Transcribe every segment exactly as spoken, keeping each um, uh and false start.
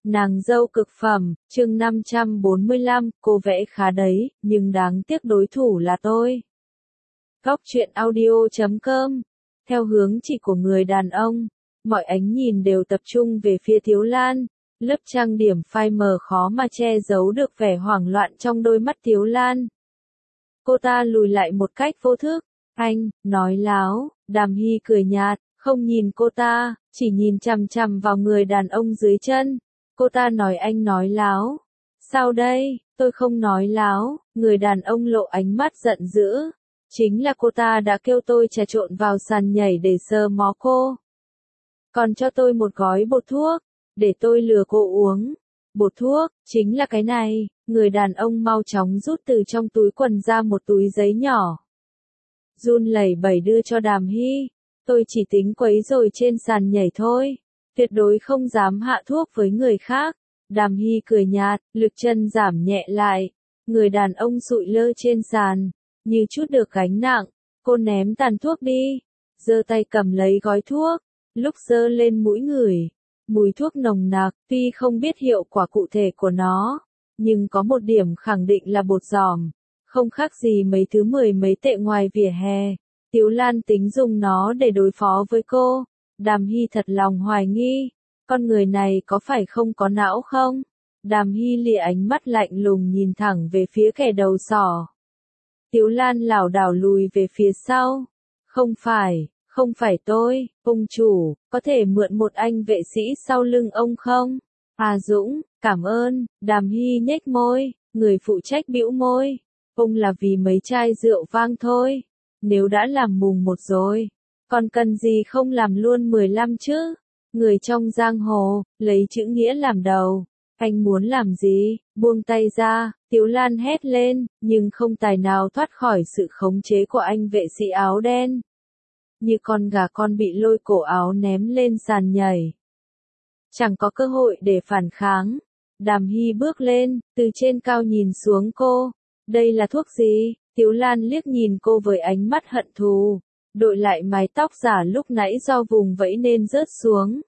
Nàng dâu cực phẩm, chương năm trăm bốn mươi lăm, cô vẽ khá đấy, nhưng đáng tiếc đối thủ là tôi. Góc truyện audio chấm com. Theo hướng chỉ của người đàn ông, mọi ánh nhìn đều tập trung về phía Tiếu Lan. Lớp trang điểm phai mờ khó mà che giấu được vẻ hoảng loạn trong đôi mắt Tiếu Lan. Cô ta lùi lại một cách vô thức. Anh, nói láo, Đàm Hy cười nhạt, không nhìn cô ta, chỉ nhìn chằm chằm vào người đàn ông dưới chân. Cô ta nói anh nói láo. Sao đây, tôi không nói láo, người đàn ông lộ ánh mắt giận dữ. Chính là cô ta đã kêu tôi trà trộn vào sàn nhảy để sờ mó cô. Còn cho tôi một gói bột thuốc, để tôi lừa cô uống. Bột thuốc, chính là cái này, người đàn ông mau chóng rút từ trong túi quần ra một túi giấy nhỏ. Run lẩy bẩy đưa cho Đàm Hy, tôi chỉ tính quấy rồi trên sàn nhảy thôi, tuyệt đối không dám hạ thuốc với người khác. Đàm Hy cười nhạt, lực chân giảm nhẹ lại, người đàn ông sụi lơ trên sàn, như chút được gánh nặng, cô ném tàn thuốc đi, giơ tay cầm lấy gói thuốc, lúc giơ lên mũi ngửi, mùi thuốc nồng nặc, tuy không biết hiệu quả cụ thể của nó, nhưng có một điểm khẳng định là bột giòm, không khác gì mấy thứ mười mấy tệ ngoài vỉa hè. Tiếu Lan tính dùng nó để đối phó với cô. Đàm Hy thật lòng hoài nghi, con người này có phải không có não không? Đàm Hy lìa ánh mắt lạnh lùng nhìn thẳng về phía kẻ đầu sỏ. Tiếu Lan lảo đảo lùi về phía sau. Không phải, không phải tôi, ông chủ, có thể mượn một anh vệ sĩ sau lưng ông không? À Dũng, cảm ơn. Đàm Hy nhếch môi, người phụ trách bĩu môi. Ông là vì mấy chai rượu vang thôi. Nếu đã làm mùng một rồi, còn cần gì không làm luôn mười lăm chứ? Người trong giang hồ, lấy chữ nghĩa làm đầu. Anh muốn làm gì? Buông tay ra, Tiếu Lan hét lên, nhưng không tài nào thoát khỏi sự khống chế của anh vệ sĩ áo đen. Như con gà con bị lôi cổ áo ném lên sàn nhảy. Chẳng có cơ hội để phản kháng. Đàm Hy bước lên, từ trên cao nhìn xuống cô. Đây là thuốc gì? Tiếu Lan liếc nhìn cô với ánh mắt hận thù, đội lại mái tóc giả lúc nãy do vùng vẫy nên rớt xuống.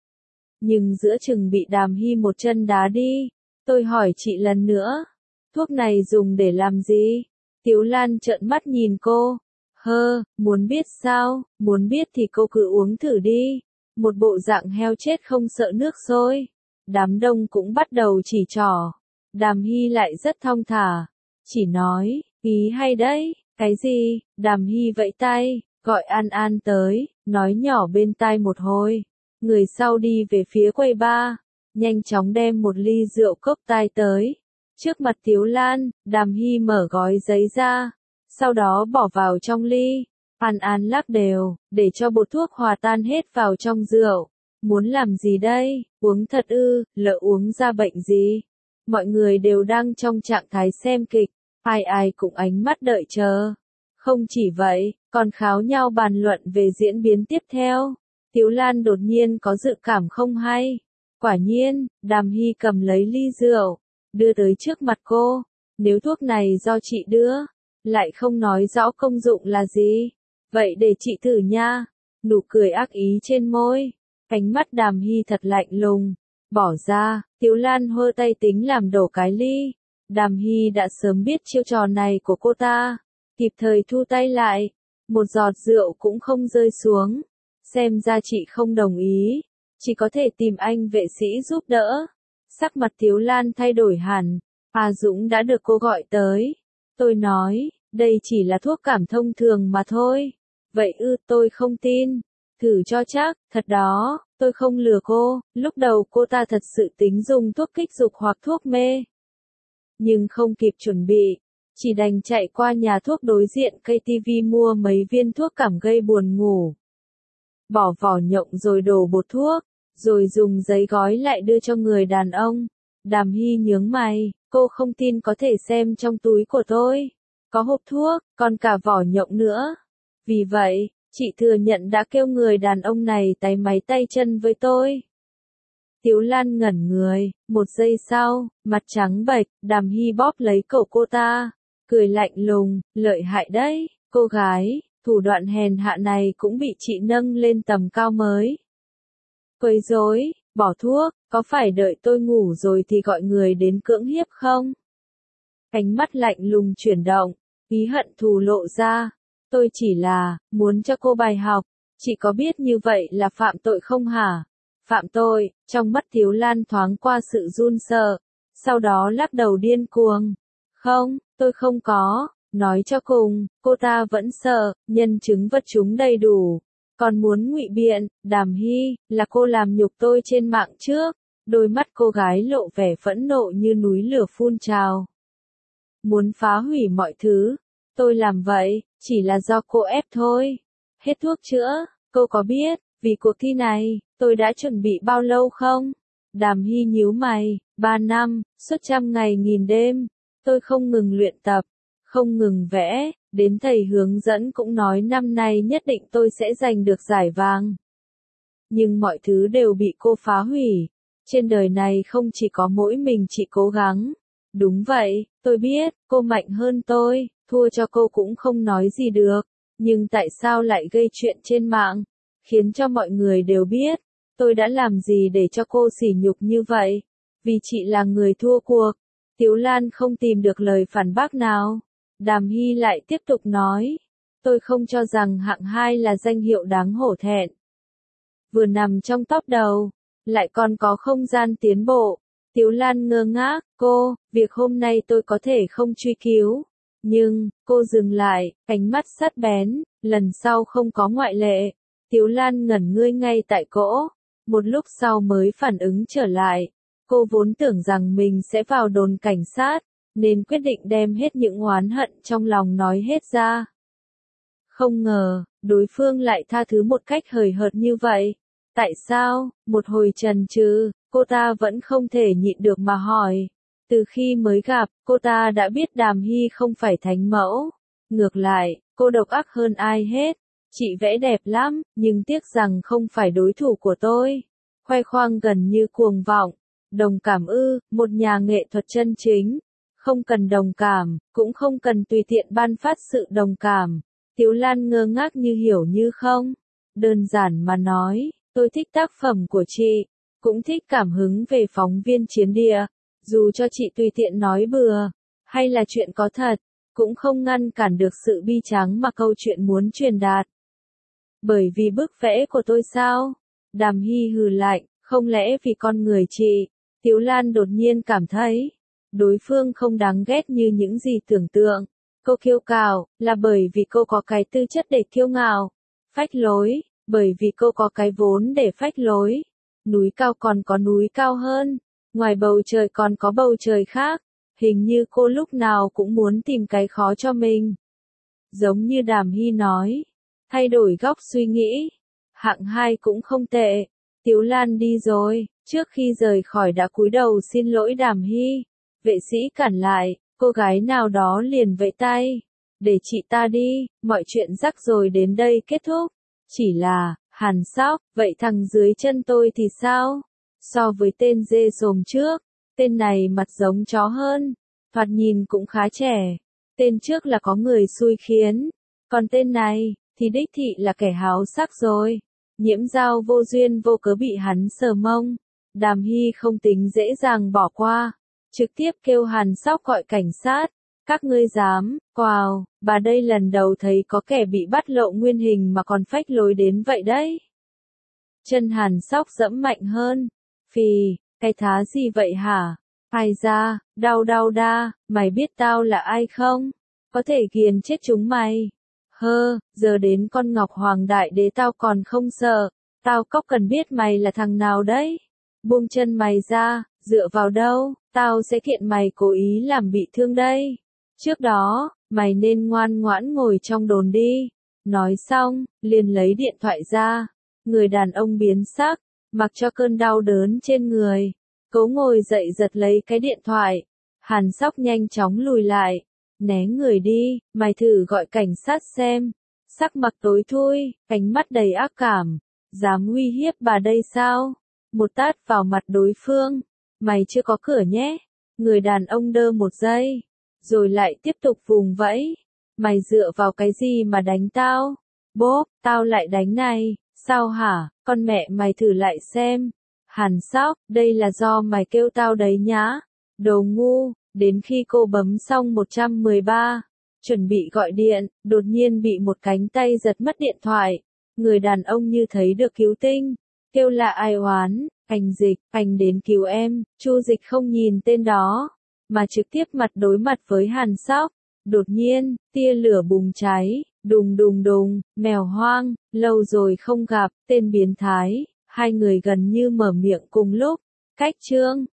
Nhưng giữa chừng bị Đàm Hy một chân đá đi. Tôi hỏi chị lần nữa, thuốc này dùng để làm gì? Tiếu Lan trợn mắt nhìn cô. Hơ, muốn biết sao? Muốn biết thì cô cứ uống thử đi. Một bộ dạng heo chết không sợ nước sôi. Đám đông cũng bắt đầu chỉ trỏ. Đàm Hy lại rất thong thả, chỉ nói, ý hay đấy. Cái gì? Đàm Hy vẫy tay, gọi An An tới, nói nhỏ bên tai một hồi. Người sau đi về phía quầy bar, nhanh chóng đem một ly rượu cốc tai tới. Trước mặt Tiếu Lan, Đàm Hy mở gói giấy ra, sau đó bỏ vào trong ly. An An lắc đều, để cho bột thuốc hòa tan hết vào trong rượu. Muốn làm gì đây? Uống thật ư, lỡ uống ra bệnh gì? Mọi người đều đang trong trạng thái xem kịch, ai ai cũng ánh mắt đợi chờ. Không chỉ vậy, còn kháo nhau bàn luận về diễn biến tiếp theo. Tiếu Lan đột nhiên có dự cảm không hay. Quả nhiên, Đàm Hy cầm lấy ly rượu, đưa tới trước mặt cô. Nếu thuốc này do chị đưa, lại không nói rõ công dụng là gì. Vậy để chị thử nha. Nụ cười ác ý trên môi. Ánh mắt Đàm Hy thật lạnh lùng. Bỏ ra, Tiếu Lan hơ tay tính làm đổ cái ly. Đàm Hy đã sớm biết chiêu trò này của cô ta, kịp thời thu tay lại, một giọt rượu cũng không rơi xuống. Xem ra chị không đồng ý, chỉ có thể tìm anh vệ sĩ giúp đỡ. Sắc mặt Tiếu Lan thay đổi hẳn, A Dũng đã được cô gọi tới. Tôi nói, đây chỉ là thuốc cảm thông thường mà thôi. Vậy ư, tôi không tin. Thử cho chắc, thật đó, tôi không lừa cô. Lúc đầu cô ta thật sự tính dùng thuốc kích dục hoặc thuốc mê. Nhưng không kịp chuẩn bị, chỉ đành chạy qua nhà thuốc đối diện ca tê vê mua mấy viên thuốc cảm gây buồn ngủ. Bỏ vỏ nhộng rồi đổ bột thuốc, rồi dùng giấy gói lại đưa cho người đàn ông. Đàm Hy nhướng mày, cô không tin có thể xem trong túi của tôi. Có hộp thuốc, còn cả vỏ nhộng nữa. Vì vậy, chị thừa nhận đã kêu người đàn ông này tay máy tay chân với tôi. Tiếu Lan ngẩn người, một giây sau, mặt trắng bệch, Đàm Hy bóp lấy cổ cô ta, cười lạnh lùng, lợi hại đấy, cô gái, thủ đoạn hèn hạ này cũng bị chị nâng lên tầm cao mới. Quấy rối, bỏ thuốc, Có phải đợi tôi ngủ rồi thì gọi người đến cưỡng hiếp không? Ánh mắt lạnh lùng chuyển động, ý hận thù lộ ra. Tôi chỉ là, muốn cho cô bài học. Chị có biết như vậy là phạm tội không hả? Phạm tội, trong mắt Tiếu Lan thoáng qua sự run sợ, sau đó lắc đầu điên cuồng. Không, tôi không có, nói cho cùng, cô ta vẫn sợ, nhân chứng vật chúng đầy đủ. Còn muốn ngụy biện, Đàm Hy, là cô làm nhục tôi trên mạng trước. Đôi mắt cô gái lộ vẻ phẫn nộ như núi lửa phun trào. Muốn phá hủy mọi thứ. Tôi làm vậy, chỉ là do cô ép thôi. Hết thuốc chữa, cô có biết, vì cuộc thi này, tôi đã chuẩn bị bao lâu không? Đàm Hy nhíu mày, ba năm, suốt trăm ngày nghìn đêm. Tôi không ngừng luyện tập, không ngừng vẽ, đến thầy hướng dẫn cũng nói năm nay nhất định tôi sẽ giành được giải vàng. Nhưng mọi thứ đều bị cô phá hủy. Trên đời này không chỉ có mỗi mình chị cố gắng. Đúng vậy, tôi biết, cô mạnh hơn tôi, thua cho cô cũng không nói gì được. Nhưng tại sao lại gây chuyện trên mạng, khiến cho mọi người đều biết, tôi đã làm gì để cho cô sỉ nhục như vậy? Vì chị là người thua cuộc. Tiếu Lan không tìm được lời phản bác nào. Đàm Hy lại tiếp tục nói, tôi không cho rằng hạng hai là danh hiệu đáng hổ thẹn. Vừa nằm trong top đầu, lại còn có không gian tiến bộ. Tiếu Lan ngơ ngác, cô, việc hôm nay tôi có thể không truy cứu. Nhưng, cô dừng lại, ánh mắt sắc bén, lần sau không có ngoại lệ. Tiếu Lan ngẩn ngơi ngay tại cỗ, một lúc sau mới phản ứng trở lại. Cô vốn tưởng rằng mình sẽ vào đồn cảnh sát, nên quyết định đem hết những oán hận trong lòng nói hết ra. Không ngờ, đối phương lại tha thứ một cách hời hợt như vậy. Tại sao? Một hồi chần chừ, cô ta vẫn không thể nhịn được mà hỏi. Từ khi mới gặp, cô ta đã biết Đàm Hy không phải thánh mẫu. Ngược lại, cô độc ác hơn ai hết. Chị vẽ đẹp lắm, nhưng tiếc rằng không phải đối thủ của tôi. Khoe khoang gần như cuồng vọng. Đồng cảm ư, một nhà nghệ thuật chân chính. Không cần đồng cảm, cũng không cần tùy tiện ban phát sự đồng cảm. Tiếu Lan ngơ ngác như hiểu như không. Đơn giản mà nói, tôi thích tác phẩm của chị, cũng thích cảm hứng về phóng viên chiến địa. Dù cho chị tùy tiện nói bừa, hay là chuyện có thật, cũng không ngăn cản được sự bi tráng mà câu chuyện muốn truyền đạt. Bởi vì bức vẽ của tôi sao? Đàm Hy hừ lạnh, không lẽ vì con người chị? Tiếu Lan đột nhiên cảm thấy, đối phương không đáng ghét như những gì tưởng tượng. Cô kiêu cào, là bởi vì cô có cái tư chất để kiêu ngạo. Phách lối, bởi vì cô có cái vốn để phách lối. Núi cao còn có núi cao hơn. Ngoài bầu trời còn có bầu trời khác. Hình như cô lúc nào cũng muốn tìm cái khó cho mình. Giống như Đàm Hy nói. Thay đổi góc suy nghĩ. Hạng hai cũng không tệ. Tiếu Lan đi rồi. Trước khi rời khỏi đã cúi đầu xin lỗi Đàm Hy. Vệ sĩ cản lại. Cô gái nào đó liền vẫy tay. Để chị ta đi. Mọi chuyện rắc rồi đến đây kết thúc. Chỉ là, Hàn Sóc, vậy thằng dưới chân tôi thì sao? So với tên dê sồm trước, tên này mặt giống chó hơn, thoạt nhìn cũng khá trẻ. Tên trước là có người xui khiến, còn tên này, thì đích thị là kẻ háo sắc rồi. Nhiễm Dao vô duyên vô cớ bị hắn sờ mông. Đàm Hy không tính dễ dàng bỏ qua, trực tiếp kêu Hàn Sóc gọi cảnh sát. Các ngươi dám, wow, bà đây lần đầu thấy có kẻ bị bắt lộ nguyên hình mà còn phách lối đến vậy đấy. Chân Hàn Sóc dẫm mạnh hơn. Phì, cái thá gì vậy hả? Ai ra, đau đau đa, mày biết tao là ai không? Có thể ghiền chết chúng mày. Hơ, giờ đến con Ngọc Hoàng Đại Đế tao còn không sợ. Tao có cần biết mày là thằng nào đấy? Buông chân mày ra, dựa vào đâu, tao sẽ kiện mày cố ý làm bị thương đây. Trước đó, mày nên ngoan ngoãn ngồi trong đồn đi. Nói xong, liền lấy điện thoại ra. Người đàn ông biến sắc, mặc cho cơn đau đớn trên người. Cố ngồi dậy giật lấy cái điện thoại. Hàn Sóc nhanh chóng lùi lại. Né người đi, mày thử gọi cảnh sát xem. Sắc mặt tối thui, ánh mắt đầy ác cảm. Dám uy hiếp bà đây sao? Một tát vào mặt đối phương. Mày chưa có cửa nhé. Người đàn ông đơ một giây. Rồi lại tiếp tục vùng vẫy. Mày dựa vào cái gì mà đánh tao? Bốp, tao lại đánh này. Sao hả? Con mẹ mày thử lại xem. Hàn Sóc, đây là do mày kêu tao đấy nhá. Đồ ngu, đến khi cô bấm xong một trăm mười ba, chuẩn bị gọi điện, đột nhiên bị một cánh tay giật mất điện thoại. Người đàn ông như thấy được cứu tinh, kêu là ai oán, anh Dịch, anh đến cứu em. Chu Dịch không nhìn tên đó, mà trực tiếp mặt đối mặt với Hàn Sóc. Đột nhiên, tia lửa bùng cháy, đùng đùng đùng, mèo hoang, lâu rồi không gặp, tên biến thái, hai người gần như mở miệng cùng lúc. Cách chương